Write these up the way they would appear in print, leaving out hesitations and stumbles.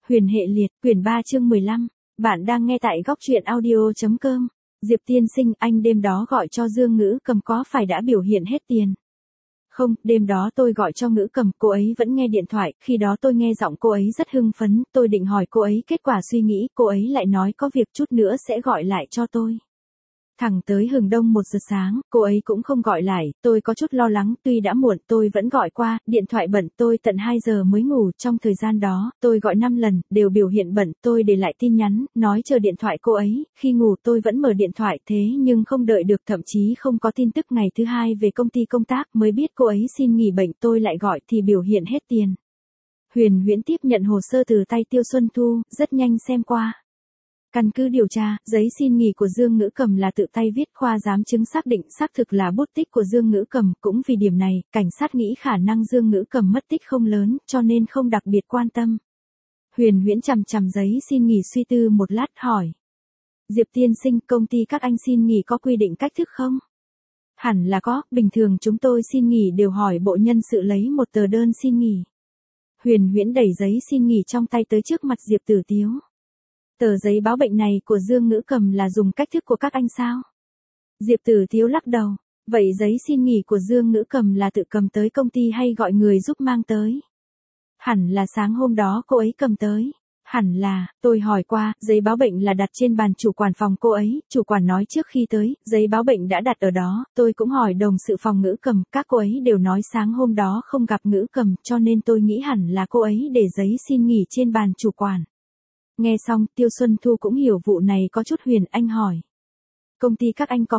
Huyền hệ liệt, quyển 3 chương 15. Bạn đang nghe tại góc truyện audio.com. Diệp tiên sinh, anh đêm đó gọi cho Dương Ngữ Cầm có phải đã biểu hiện hết tiền? Không, đêm đó tôi gọi cho Ngữ Cầm, cô ấy vẫn nghe điện thoại, khi đó tôi nghe giọng cô ấy rất hưng phấn, tôi định hỏi cô ấy kết quả suy nghĩ, cô ấy lại nói có việc chút nữa sẽ gọi lại cho tôi. Thẳng tới hừng đông 1 giờ sáng, cô ấy cũng không gọi lại, tôi có chút lo lắng, tuy đã muộn, tôi vẫn gọi qua, điện thoại bận, tôi tận 2 giờ mới ngủ, trong thời gian đó, tôi gọi 5 lần, đều biểu hiện bận, tôi để lại tin nhắn, nói chờ điện thoại cô ấy, khi ngủ tôi vẫn mở điện thoại thế nhưng không đợi được, thậm chí không có tin tức ngày thứ 2 về công ty công tác, mới biết cô ấy xin nghỉ bệnh, tôi lại gọi thì biểu hiện hết tiền. Huyền Huyễn tiếp nhận hồ sơ từ tay Tiêu Xuân Thu, rất nhanh xem qua. Căn cứ điều tra, giấy xin nghỉ của Dương Ngữ Cầm là tự tay viết, khoa giám chứng xác định xác thực là bút tích của Dương Ngữ Cầm, cũng vì điểm này, cảnh sát nghĩ khả năng Dương Ngữ Cầm mất tích không lớn, cho nên không đặc biệt quan tâm. Huyền Huyễn chằm chằm giấy xin nghỉ suy tư một lát hỏi. Diệp tiên sinh, công ty các anh xin nghỉ có quy định cách thức không? Hẳn là có, bình thường chúng tôi xin nghỉ đều hỏi bộ nhân sự lấy một tờ đơn xin nghỉ. Huyền Huyễn đẩy giấy xin nghỉ trong tay tới trước mặt Diệp Tử Tiếu. Tờ giấy báo bệnh này của Dương Ngữ Cầm là dùng cách thức của các anh sao? Diệp Tử Tiếu lắc đầu. Vậy giấy xin nghỉ của Dương Ngữ Cầm là tự cầm tới công ty hay gọi người giúp mang tới? Hẳn là sáng hôm đó cô ấy cầm tới. Hẳn là, tôi hỏi qua, giấy báo bệnh là đặt trên bàn chủ quản phòng cô ấy, chủ quản nói trước khi tới, giấy báo bệnh đã đặt ở đó, tôi cũng hỏi đồng sự phòng Ngữ Cầm, các cô ấy đều nói sáng hôm đó không gặp Ngữ Cầm, cho nên tôi nghĩ hẳn là cô ấy để giấy xin nghỉ trên bàn chủ quản. Nghe xong, Tiêu Xuân Thu cũng hiểu vụ này có chút huyền, anh hỏi. Công ty các anh có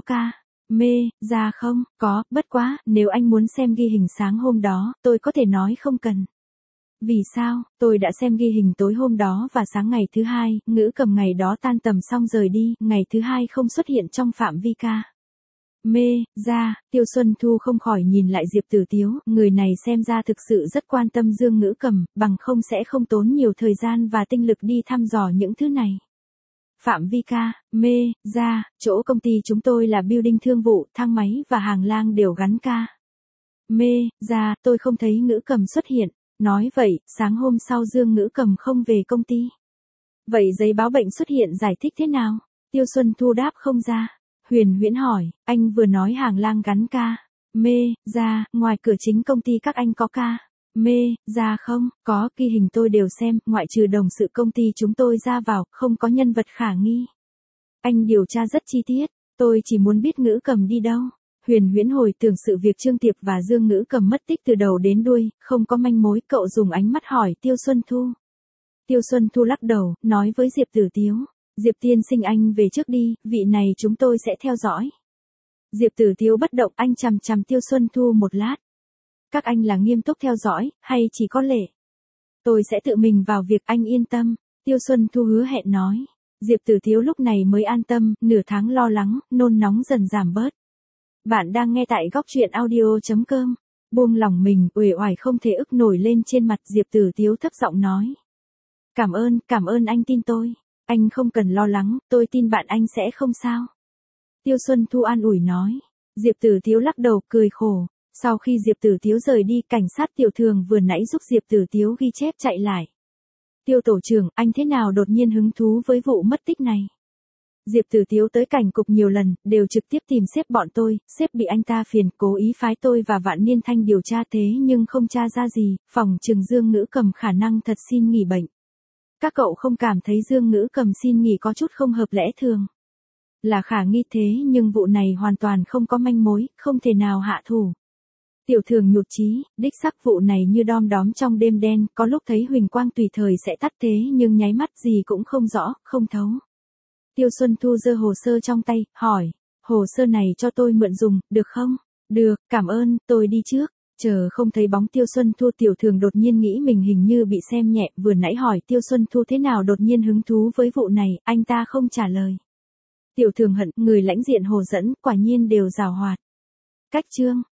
ra không? Có, bất quá, nếu anh muốn xem ghi hình sáng hôm đó, tôi có thể nói không cần. Vì sao? Tôi đã xem ghi hình tối hôm đó và sáng ngày thứ 2, Ngữ Cầm ngày đó tan tầm xong rời đi, ngày thứ 2 không xuất hiện trong phạm vi ra, Tiêu Xuân Thu không khỏi nhìn lại Diệp Tử Tiếu, người này xem ra thực sự rất quan tâm Dương Ngữ Cầm, bằng không sẽ không tốn nhiều thời gian và tinh lực đi thăm dò những thứ này. Phạm vi ra, chỗ công ty chúng tôi là building thương vụ, thang máy và hàng lang đều gắn ra, tôi không thấy Ngữ Cầm xuất hiện. Nói vậy, sáng hôm sau Dương Ngữ Cầm không về công ty. Vậy giấy báo bệnh xuất hiện giải thích thế nào? Tiêu Xuân Thu đáp không ra. Huyền Huyễn hỏi, anh vừa nói hàng lang gắn ra, ngoài cửa chính công ty các anh có ra không? Có, ghi hình tôi đều xem, ngoại trừ đồng sự công ty chúng tôi ra vào, không có nhân vật khả nghi. Anh điều tra rất chi tiết, tôi chỉ muốn biết Ngữ Cầm đi đâu. Huyền Huyễn hồi tưởng sự việc Trương Tiệp và Dương Ngữ Cầm mất tích từ đầu đến đuôi, không có manh mối, cậu dùng ánh mắt hỏi Tiêu Xuân Thu. Tiêu Xuân Thu lắc đầu, nói với Diệp Tử Tiếu. Diệp tiên sinh anh về trước đi, vị này chúng tôi sẽ theo dõi. Diệp Tử Tiếu bất động, anh chằm chằm Tiêu Xuân Thu một lát. Các anh là nghiêm túc theo dõi, hay chỉ có lệ? Tôi sẽ tự mình vào việc, anh yên tâm. Tiêu Xuân Thu hứa hẹn nói. Diệp Tử Tiếu lúc này mới an tâm, nửa tháng lo lắng, nôn nóng dần giảm bớt. Bạn đang nghe tại góc truyện audio.com. Buông lòng mình, uể oải không thể ức nổi lên trên mặt, Diệp Tử Tiếu thấp giọng nói. Cảm ơn anh tin tôi. Anh không cần lo lắng, tôi tin bạn anh sẽ không sao. Tiêu Xuân Thu an ủi nói. Diệp Tử Tiếu lắc đầu, cười khổ. Sau khi Diệp Tử Tiếu rời đi, cảnh sát Tiểu Thường vừa nãy giúp Diệp Tử Tiếu ghi chép chạy lại. Tiêu tổ trưởng, anh thế nào đột nhiên hứng thú với vụ mất tích này? Diệp Tử Tiếu tới cảnh cục nhiều lần, đều trực tiếp tìm sếp bọn tôi, sếp bị anh ta phiền, cố ý phái tôi và Vạn Niên Thanh điều tra thế nhưng không tra ra gì, phòng trừng Dương Ngữ Cầm khả năng thật xin nghỉ bệnh. Các cậu không cảm thấy Dương Ngữ Cầm xin nghỉ có chút không hợp lẽ thường? Là khả nghi thế nhưng vụ này hoàn toàn không có manh mối, không thể nào hạ thủ. Tiểu Thường nhụt chí, đích xác vụ này như đom đóm trong đêm đen, có lúc thấy huỳnh quang tùy thời sẽ tắt thế nhưng nháy mắt gì cũng không rõ, không thấu. Tiêu Xuân Thu giơ hồ sơ trong tay, hỏi, hồ sơ này cho tôi mượn dùng, được không? Được, cảm ơn, tôi đi trước. Chờ không thấy bóng Tiêu Xuân Thu, Tiểu Thường đột nhiên nghĩ mình hình như bị xem nhẹ, vừa nãy hỏi Tiêu Xuân Thu thế nào đột nhiên hứng thú với vụ này, anh ta không trả lời. Tiểu Thường hận, người lãnh diện hồ dẫn, quả nhiên đều giàu hoạt. Cách chương